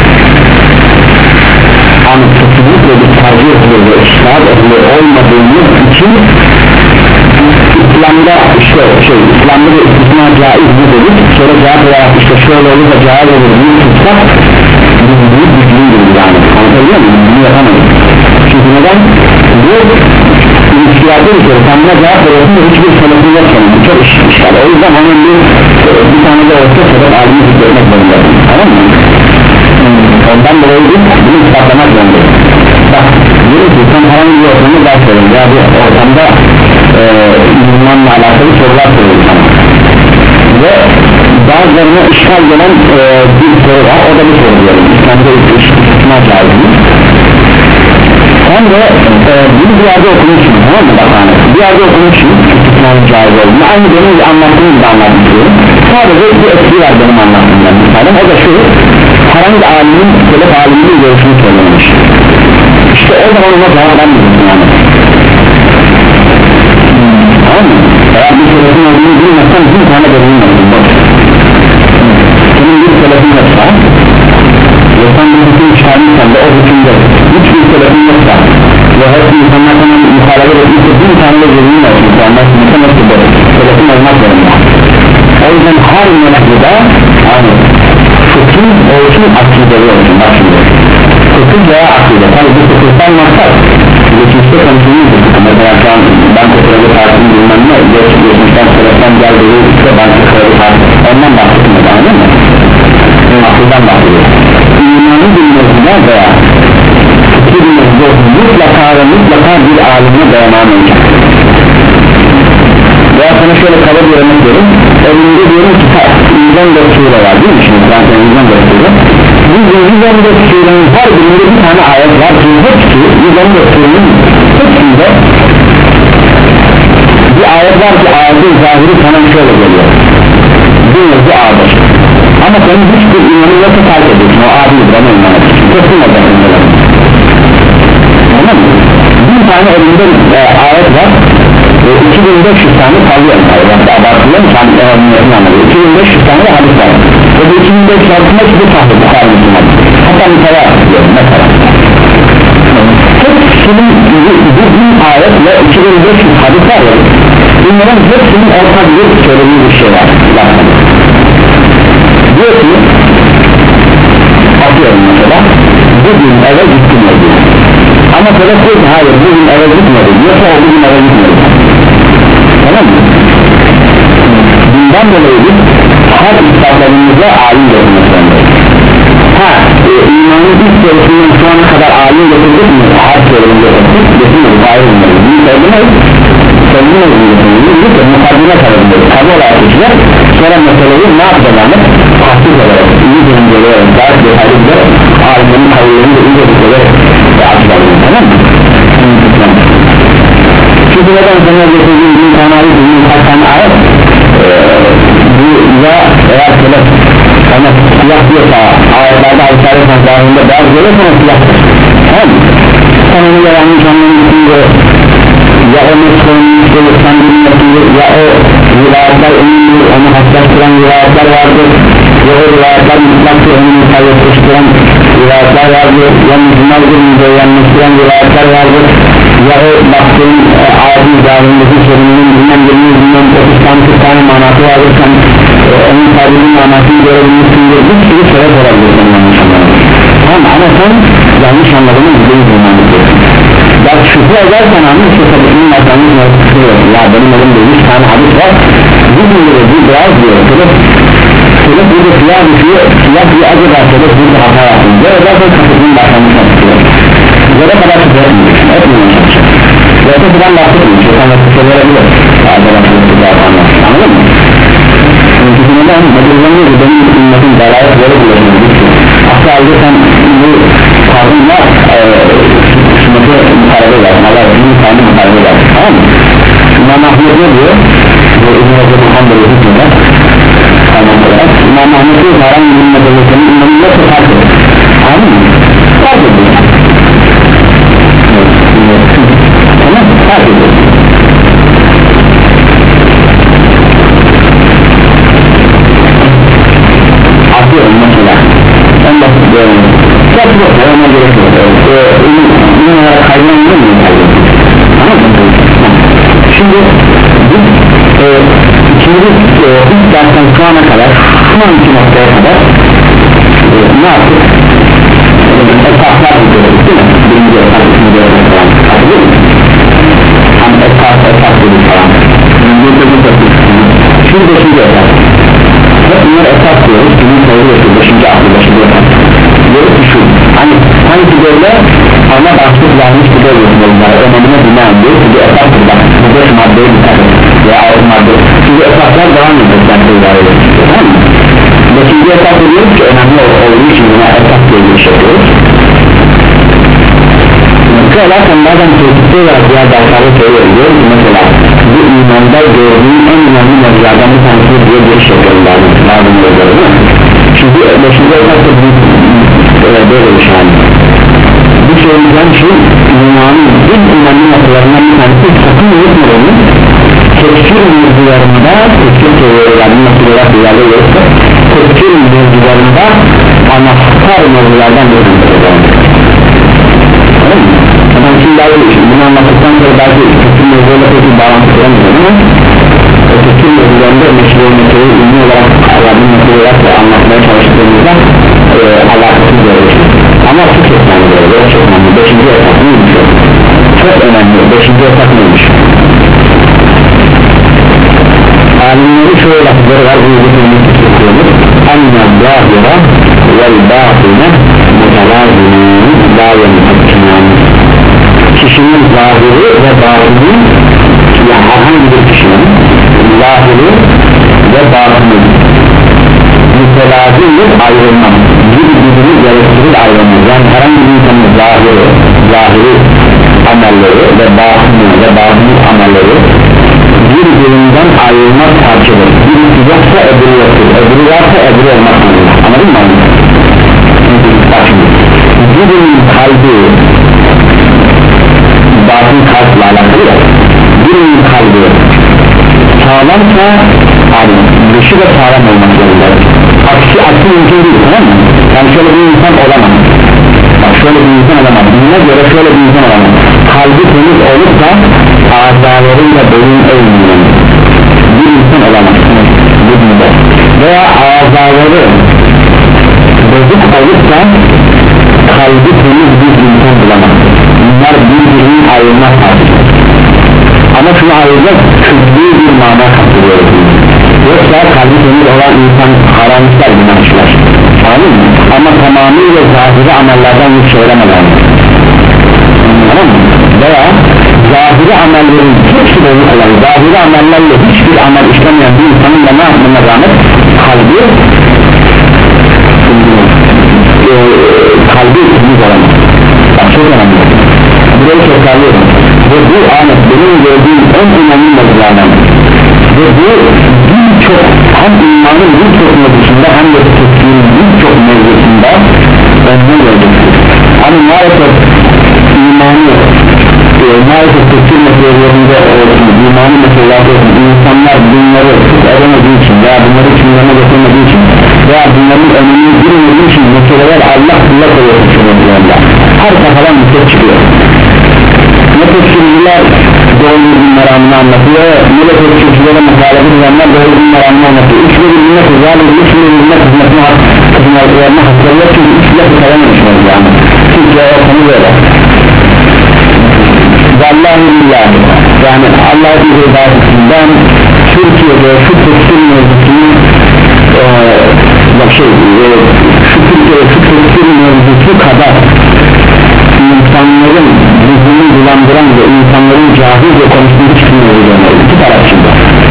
Ahmet kesinlikle bir tercih edilir ve işler edilir olmadığımız için İslam'da işte şey İslam'da da istisna caiz mi dedik, sonra cevap olarak işte şöyle olur da caiz olur diye tutsak biz büyük güçlüyüz yani, anlatabiliyor muyum? Bunu yapamayız çünkü neden? Bu ilişkilerde bir kere tanına cevap veriyorsun ve hiçbir sebebin yok senin, bu çok işgal. O yüzden onun bir, bir tane de olsa sebep halini zikretmek zorundayım, tamam mı? Ondan dolayı biz bunu ispatlamak zorundayız. Bak diyorum ki sen herhangi bir ortamda ders verin ya bir ortamda e, imanla alakalı sorular soruyor sana ve bazılarına işgal gelen e, bir soru var, o da bir soru diyorum İslam'da istisna caizi. Sen de e, bunu bir yerde okumuşsun, tamam mı? Bak hani bir yerde okumuşsun istisnanın caiz olduğunu, aynı benim anlattığım gibi anlatmışıyorum. Sadece bir etki var benim anlattığımdan mesela, o da şu: herhangi alimin selef aliminin görüşünü söylemiş. İşte o zaman ona cevap vermiyorsun yani, tamam mı? Eğer bir selefin olduğunu bilmezsen bir tane de bilmiyorsun, senin bir selefin yoksa ve sen bir hüküm çıkarmışsan da o hükümde hiçbir selefin yoksa ve hep insanlar sana muhalefet etmişse bir tane de görünüm olsun, ondan sonra nasıl da selefin olmak zorunda. O yüzden her mevzuda yani fıkhın olsun, akideli olsun. Bak şimdi fıkhın veya akide, tabi bu fıkhından maksat geçmişte konuşulmuştur. Mesela şu an ben fıkhı tartışım bilmem ne geçmişten sebepten geldiği işte ben fıkhı tartışım ondan bahsetmiyorum, anladın mı? Akıldan bahsediyor. İmanı bilmesine veya fıkhı bilmesine mutlaka ve mutlaka bir alimine dayanamayacak. Veya sana şöyle kalıp görmek diyorum, evinde diyorum ki yüz on dört sure var değil mi? Şimdi ben yüz on dört sure, bu yüz on dört surenin her birinde bir tane ayet var ki hepsi yüz on dört surenin hepsinde bir ayet var ki ayetin zahiri sana şöyle geliyor, bu mevzu ağdır ama senin hiçbir imanı yoksa terk ediyorsun, o adidir ama imanı kesin olacaksın, tamam mı? Bir tane elinde e, ayet var e, iki bin beş yüz tane kalıyor yani abartılıyor mu? iki bin beş yüz tane de hadis var ve bu iki bin beş yüz altında hiçbir tahta Bukhari Müslüman, hatta mesela diyorum mesela hepsinin bu bin ayet ve iki bin beş yüz hadis var ya, bunların hepsinin ortak bir söylediği bir şey var zaten. Diyor ki atıyorum mesela bugün eve gittim diyor ama sebep diyor ki hayır bugün eve gitmedi diyorsa o bugün eve gitmedi, tamam mı? Bundan dolayı biz her ispatlarımızda alim görmek zorundayız. Ha sorusunun şu ana kadar alim getirdik mi? Her sorunu getirdik, getirmedik, ayrı olmalı. Bunu söylemeyiz, söylemeyiz, söylemeyiz, mukaddime kalabilir, tabi olarak geçecek. Sonra meseleyi ne yapacağını tahsil ederek, iyi dönülerek, daha detaylı giderek, alimlerin kavillerini de iyi dönülerek açıklayalım, tamam mı? Çünkü neden sana getirdiğim bir tane ayet, bir kaç tane ayet, bu ya eğer şöyle sana siyah diyorsa, ayetlerde ayetleri sanatlarında beyaz görüyor sana siyahtır, tamam mı? Sen onu ya yanlış anlamışsındır, ya o mesleğini sen bilmiyorsundur, ya o rivayetler önemlidir, onu hassastıran rivayetler vardır, ya o rivayetler mutlaka onu mukayyetleştiren rivayetler vardır, ya mücümel gününde yanlıştıran rivayetler vardır, ya o baktığın e, ayetin üzerindeki sorunun bilmem yirmi bilmem otuz tane kırk tane manası vardır, sen e, onun tabiinin manasını görebilmişsindir, bir sürü sebep olabilir senin yanlış anladığın. Tamam, ama sen yanlış anladığını yüzdeyi bulmanlıksın. Ya şüphe edersen anlıyor ki tabiinin makamını yapıyor. Ya benim elimde yüz tane hadis var, bir diyor, bir biraz diyor, sebep sebep burada siyah düşüyor, siyah diye acaba sebep burada hata yapıyor, böyle zaten kapısının başlamış yapıyor. Zara kadar şüphe etmiyorsun, etmiyorsun çalışıyor. Yoksa buradan bahsetmiyor, şeytan yapısı verebilir. Acaba şüphesi daha anlar, anladın mı? Çünkü neden? Medrizanıyor ki benim ümmetin belayet böyle buluyorsunuz. Asla alırsan bu kavimler sünneti mukarebe eder, Allah bir tane mukarebe eder, tamam mı? İmam Ahmet ne diyor? Bu İbn-i Recep-i Hanbeli hükmüne İmam Ahmet diyor, haram ümmet olursanın ümmetin yoksa fark eder, anladın mı? Fark ediyor. Tamam, fark ediyor. Atıyorum mesela, en basit bir örneğin çok yok, ona gerek yok, ünlü olarak kaydınlanıyor mu? Anladın mı? Şimdi biz e, ikinci e, ilk dersten şu ana kadar şu anki noktaya kadar e, ne yaptık? Esaslar biliyoruz değil mi? Birinci esas, ikinci esas falan hatırlıyor musun? Hani esas, esas dedik falan birinci esas, şimdi beşinci esas hep bunlar esas diyoruz, kimin söylüyorsun beşinci aklı, beşinci esas diyoruz ki şu, hani sanki böyle ana başlık vermiş gibi oluyorsun onlara, önemine binaen diyor ki bu esastır bak, bu beş maddeye dikkat et veya altı madde, çünkü esaslar devam edecek yani idare ediyor, tamam mı? Beşinci esas diyoruz ki önemli olduğu için buna esas diye bir şey diyoruz. Mesela sen bazen tehditli olarak diğer dersleri söylüyorum, diyorum ki mesela bu imanda gördüğün en önemli mevzulardan bir tanesi diye bir şey gönderdim bazı mevzuları değil mi? Çünkü beşinci esasda böyle bir şey bu söyleyeceğim şey imanın en önemli noktalarından bir tanesi sakın unutmayalım tefsir mevzularında tefsir teorilerinin noktalar ileride yoksa tefsir mevzularında anahtar mevzulardan bir tanesi ama şimdi daha iyi bunu anlattıktan sonra belki tefsir mevzularla pek bir bağlantı kuramayacağım ama o tefsir mevzularında meşhur meseleyi ünlü olarak yardım mesele olarak anlatmaya çalıştığımızda e, alakasız böyle ama çok çok önemli böyle çok önemli beşinci esas neymiş o? Çok önemli beşinci esas neymiş? Alimleri şöyle lafızları var bu yüzden tutuyoruz enne zahira vel batine mutalazinin la yemtakkinan kişinin zahiri ve batini yani herhangi bir kişinin zahiri ve batini mütelazimdir ayrılmaz bir birbirini gerektirir ayrılmaz yani herhangi bir insanın zahiri zahiri amelleri ve batini ve batini amelleri birbirinden ayrılmaz parçadır birisi yoksa öbürü yoktur öbürü varsa öbürü olmaz anladın mı? Birinin kalbi batın kalple alakalı ya birinin kalbi sağlamsa abi dışı da sağlam olmak zorundadır aksi aksi mümkün değil tamam mı? Yani şöyle bir insan olamaz bak şöyle bir insan olamaz buna göre şöyle bir insan olamaz kalbi temiz olursa azalarıyla boyun eğmiyor bir insan olamaz bu dünyada veya azaları bozuk olursa kalbi temiz bir insan bulamaz bunlar birbirinin ayrılmaz tartışır ama şunu ayrılacak küçüğü bir mana kaptırıyoruz yoksa kalbi temiz olan insan haramlıklar günahçılar anladın mı? ama tamamıyla zahiri amellerden yüz söylemeden, tamam mı? Veya zahiri amellerin hepsi bozuk olan, zahiri amellerle hiçbir amel işlemeyen bir insanın da ne yapmına rağmen kalbi e, kalbi temiz olamaz. Bak çok önemli, burayı tekrarlıyorum ve bu anet benim gördüğüm en önemli mevzulardan ve bu birçok hem imanın birçok mevzusunda hem de tefsirin birçok mevzusunda önüne gelecektir. Hani maalesef imanı e, maalesef tefsir meselelerinde olsun, imanı meselelerde olsun, insanlar bunları çok edemediği için veya bunları için yanına getirmediği için veya bunların önünü bilmediği için meseleler Allah kula koyuyor düşünüyorlar. Her kafadan bir ses çıkıyor. Ne tefsirciler doğru günler anını anlatıyor, ne de tefsircilere muhalefet edenler doğru günler anını anlatıyor. Üçlü birbirine kızlar, üçlü birbirine kızmasına kızmalarına hakları yok çünkü üçlü kızaramamışlar yani. Türkiye ortamı böyle. Vallahi billahi, yani Allah'a bir ibadetin, ben Türkiye'de şu tefsir mevzusunu e, bak şey, e, şu Türkiye'de şu tefsir mevzusu kadar insanların ruhunu bulandıran ve insanların cahilce konuştuğu hiç bilmiyorlar, iki taraf şimdi.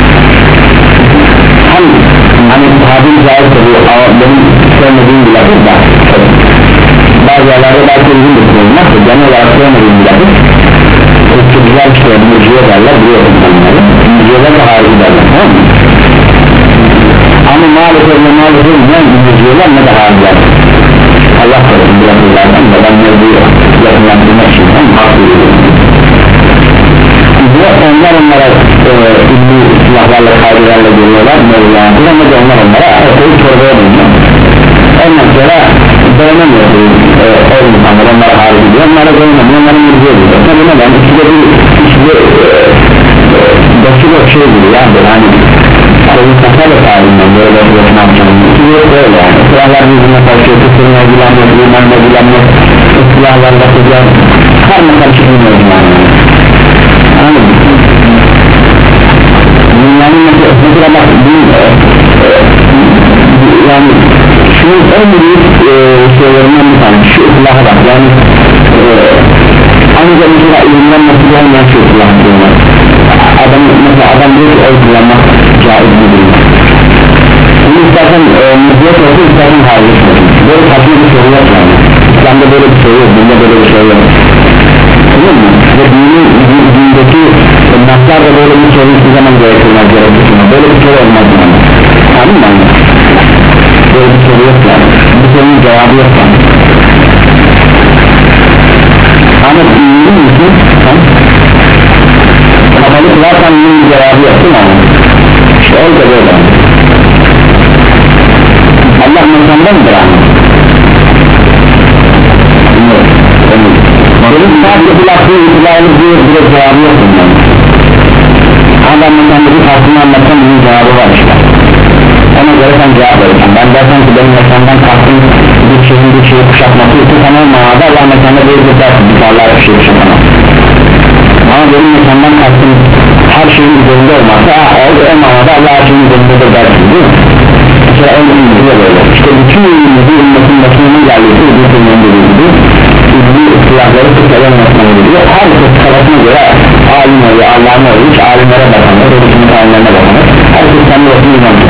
Hem hani tabiri cahil oluyor ama benim sevmediğim bir lafız da bazı yerlerde belki uzun bir kullanmak da genel olarak sevmediğim bir lafız çok güzel bir şey, mürciye derler, biliyorum onları mürciyeler de harici derler, tamam mı? Ama maalesef ve maalesef ne mürciyeler ne de harici. Allah korusun biraz uzardan da ben mevzuyu yakınlandırmak için hem haklıyım. Ve onlar onlara e, ünlü silahlarla kaydelerle geliyorlar mevzularında ama da onlar onlara ortayı çorbaya bulunuyor. Ondan sonra dayanamıyor e, o insanlar onlara harici diyor, onlara dayanamıyor, onlara mevzuya diyor. Tabi neden? İkide bir ikide başı da şey gibi ya böyle hani Kovun kasar da tarihinden böyle başına yapacağım. İkide yok böyle yani. Silahlar yüzüne karşıyor, kısırına ilgilenmez, ilgilenmez, ilgilenmez. Silahlar bakacağız, her makar çıkmıyor yani. Anladın mı? Dünyanın mesela bak yani şunun en büyük şeylerinden bir tane şu ıslaha bak yani ancak mesela ilimden nasıl olmayan şu ıslah diyorlar. Adam mesela adam diyor ki oy kullanmak caiz değil. Bunu istersen müddet olsa istersen harcı böyle saçma bir soru yok yani. İslam'da böyle bir soru yok, dinde böyle bir soru yok. Anladın mı? Ve dinin dindeki naslar da böyle bir soru hiçbir zaman gerektirmez, gerektirmez. Böyle bir soru olmaz yani. Anladın mı? Böyle bir soru yok yani. Bu sorunun cevabı yok yani. Ama iyiliğin için kapalı kılarsan iyiliğin bir cevabı yok değil mi? İşte o da böyle. Allah mekandan mıdır yani? Benim sadece bu lafı itibarlı bir bir cevabı yok bundan. Adam mekanda bir farkını anlatsam bunun cevabı var işte. Ona göre sen cevap verirsen. Ben dersen ki benim mekandan kalktım bir şeyin bir şeyi kuşatması ise sana manada Allah mekanda bir bir dersin bir Allah'a bir şey kuşatamaz. Ama benim mekandan kalktım her şeyin üzerinde olmazsa o, o manada Allah her şeyin üzerinde de dersin değil mi? Mesela en ünlü böyle. İşte bütün ünlü bir ümmetin başına geldiği bir ünlü gibi ünlü silahları kısadan yapmaya gidiyor. Herkes kafasına göre alim oluyor, Allah'ın oluyor, hiç alimlere bakanlar, öğretmenin alimlerine bakanlar. Herkes kendi başına inanıyor.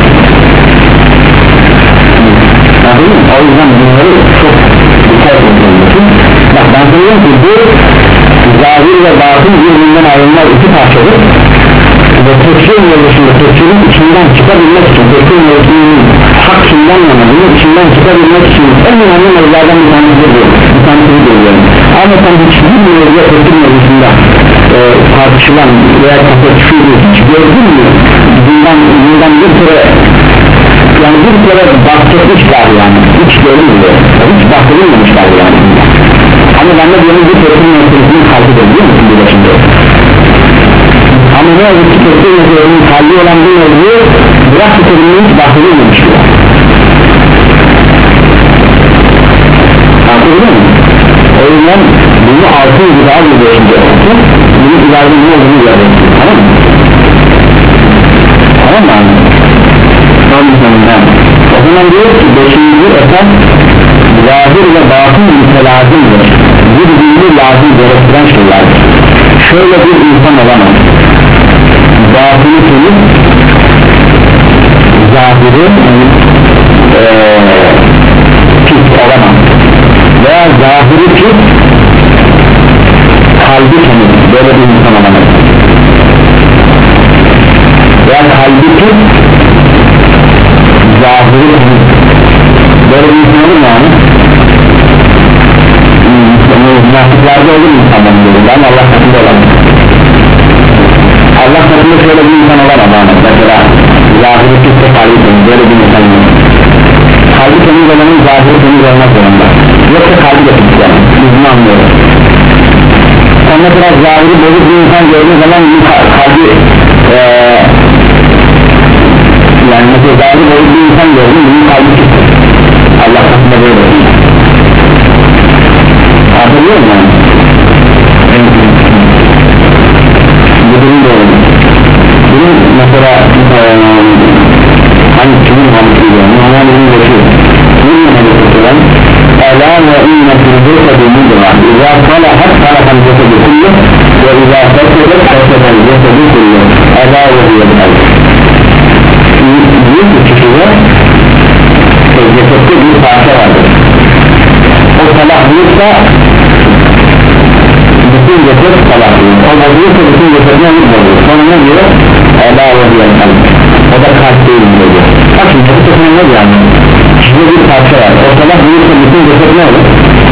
O yüzden bunları çok dikkat edilmelisin. Bak ben söylüyorum ki bu zahir ve batın birbirinden ayrılmaz iki parçadır. Ve tefsir mevzusunda tefsirin içinden çıkabilmek için tefsir mevzusunun hak kimden yanadığını içinden çıkabilmek için en önemli mevzulardan bir tanesi diyor. Bir tanesini görüyorum. Ama sen hiçbir mevzuya tefsir mevzusunda e, tartışılan veya tartışıldığı hiç gördün mü? Bundan, bundan bir kere yani bir kere bahsetmişler yani hiç görünmüyor. Hiç bahsedilmemişler yani. Ama ben de diyorum bir tefsir mevzusunu takip ediyor musun bu başında? Ama ne oldu ki tefsir mevzusunun kalbi olan bir mevzu bırak tutarının hiç bahsedilmemiş diyor. Anladın mı? O yüzden bunu altı yüzü daha bir beşinci olsun. Bunu ileride ne olduğunu göreceksin. Tamam mı? Tamam mı? Tamam mı? O zaman diyor ki beşinci esas zahir ve batın mütelazimdir, birbirini lazım gerektiren şeylerdir. Şöyle bir insan olamaz, batını temiz, zahiri ee, pis olamaz veya zahiri pis, kalbi temiz, böyle bir insan olamaz veya kalbi pis, zahiri temiz, böyle bir insan olur mu yani? Münafıklarda olur insanların gözünde ama Allah katında olamaz. Allah katında şöyle bir insan olamaz yani. Mesela zahiri piste kalbi temiz, böyle bir insan olur. Kalbi temiz olanın zahiri temiz olmak zorunda, yoksa kalbi de pis yani, biz bunu anlıyoruz. Sen mesela zahiri bozuk bir insan gördüğün zaman kalbi ee, yani mesela zahiri bozuk bir insan gördüğün bunun kalbi pistir. Allah katında böyle olur. Hatırlıyor musun yani? Bu durum doğru. Bunun mesela hani kimin hamdıyla normal ürün geçiyor. Bunun hamdıyla Ela ve inne filbirse bimidra İzâ salahat salahan cesebi kullu ve izâ fesedet feseden cesebi kullu Ela ve diyedel. Büyük bir kişide cesette bir parça vardır. O salahlıysa bütün ceset salahlıyım, o bozulursa bütün cesetine bir bozulur. Sonra ne diyor? Ela ve diyedel. O da kalp değil mi diyor. Bak şimdi bu sefer ne diyor yani? Şimdi bir parça var, o salahlıysa bütün ceset ne olur?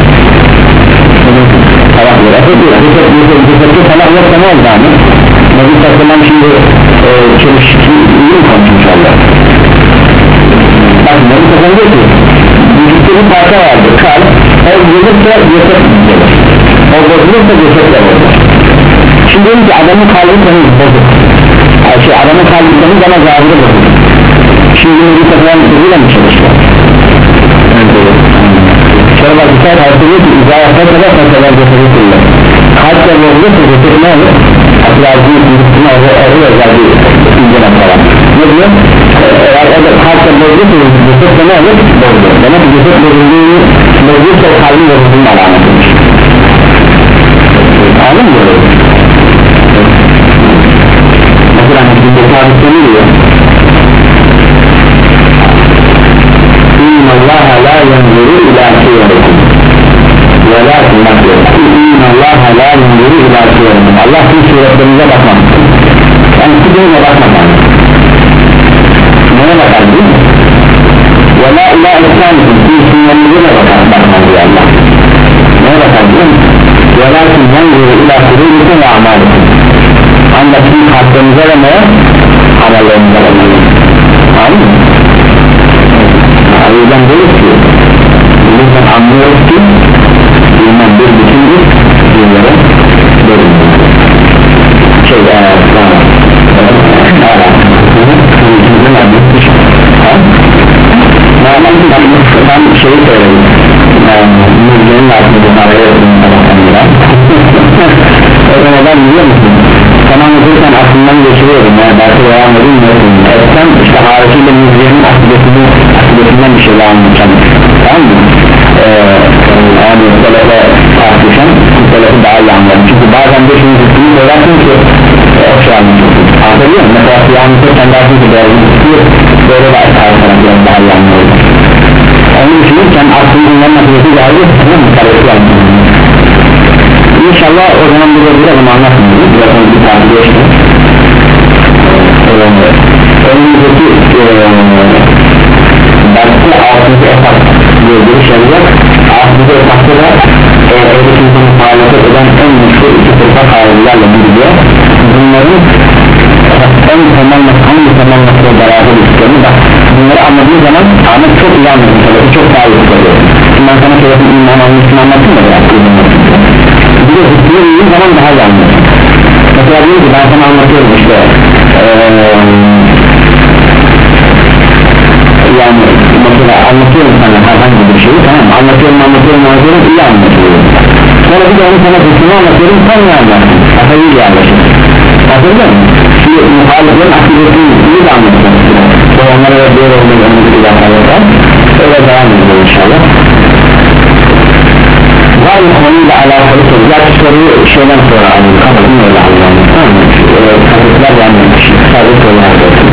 Salahlıyır. Efendim cesette salah yoksa ne oldu yani? Nebi Sallam şimdi çalıştığı iyi mi konuşmuş Allah? Bak Nebi Sallam diyor ki vücutta bir parça vardır, kalp, o bozulursa ceset gelir, o bozulursa ceset gelir. Şimdi diyorum ki adamın kalbi temiz bozuk, şey, adamın kalbi temiz ama zahiri bozuk. Şimdi Nebi Sallam sözüyle mi çalışıyor? Sonra bak bir saat hatırlıyor ki izahata kadar fasalar cesedi kılıyor. Kalpte bozulursa ceset ne olur? Atrazı yüzüne oraya özelliği incele falan. Ne diyor? Eğer o da kalpte bozulursa ceset ne olur? Bozulur. Demek ki ceset bozulduğunu bozulursa o kalbin bozulduğunu alametmiş. Anladın mı? Mesela Hüsnü'ndeki hadiste ne diyor? İnna Allaha la yanzuru ila siyarikum velakin bakıyor. İnna Allaha la yanzuru ila siyarikum. Allah tüm suretlerinize bakmaz. Yani kuduruna bakmaz. Neye bakar değil mi? Vela ila ihsanikum. Tüm suretlerinize bakar, bakmaz diyor Allah. Neye bakar değil mi? Velakin yanzuru ila siyarikum ve amalikum. Ancak tüm kalplerinize ve neye? Amellerinize bakmaz. Anladın mı? O yüzden diyoruz ki bizden anlıyoruz ki iman bir bütündür, dinlere bölünür. Şey eee tamam sizin anlatmış tam şeyi söyledim müjdenin altında araya yazdım sabahtan o zaman biliyor musun? Sana anlatırken aklımdan geçiriyorum yani belki devam edeyim mi? Sen işte hariciyle müjdenin akıbetini akıbetinden bir şeyler anlatacağım, tamam mı? Ee, yani selefe tartışan selefi daha iyi anlarım çünkü bazen de şunu zıttını söylersin ki o şey anlatıyorsun, anlatabiliyor musun? Mesela suyu anlatırken dersin ki değerli tutuyor, böyle de tartışarak biraz daha iyi anlarım. Onu düşünürken aklın bunların akıbeti geldi, tamam mı? Selefi anlatıyorsun. İnşallah o zaman bir de biraz ama anlatmıyoruz, biraz onu bir tartışıyor işte. Önümüzdeki derste altıncı etap diye bir şey yok. altıncı etapta da Ehl-i Sünnet'in faaliyeti eden en meşhur iki fırka kaidelerle bilgiyor. Bunların en temel hangi temel noktaya beraber istiyorum da bunları anladığım zaman Ahmet çok iyi anladım, çok daha iyi tutuyor. Şimdi ben sana şöyle bir iman anlayışını anlattım da biraz bir de zıttını bildiğim zaman daha iyi anladım. Mesela diyor ki ben sana anlatıyorum işte ee, yani mesela anlatıyorum sana herhangi bir şeyi, tamam mı? Anlatıyorum anlatıyorum anlatıyorum iyi anlatıyorum. Sonra bir de onu sana zıttını anlatıyorum, sen ne anlarsın? Akayı iyi anlaşır. Hatırlıyor musun? Şimdi muhaliflerin akıbetini iyi de anlatıyorsun. Sonra onlara da böyle olduğunu önümüzdeki zaten öyle devam ediyor inşallah. aynı konuyla alakalı soru gerçi soruyu şeyden sonra aldım kapadım öyle aldım tamam mı? Kapatılar yani sadece sorular olsun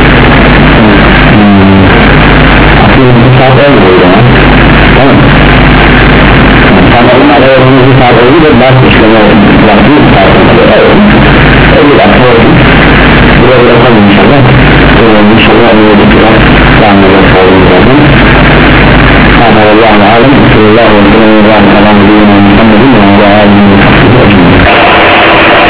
aslında bir saat olmuyor ya tamam mı? Sanırım arayalımız bir saat oldu da ders işlemi oldu bir saat oldu elli dakika oldu buraya yapalım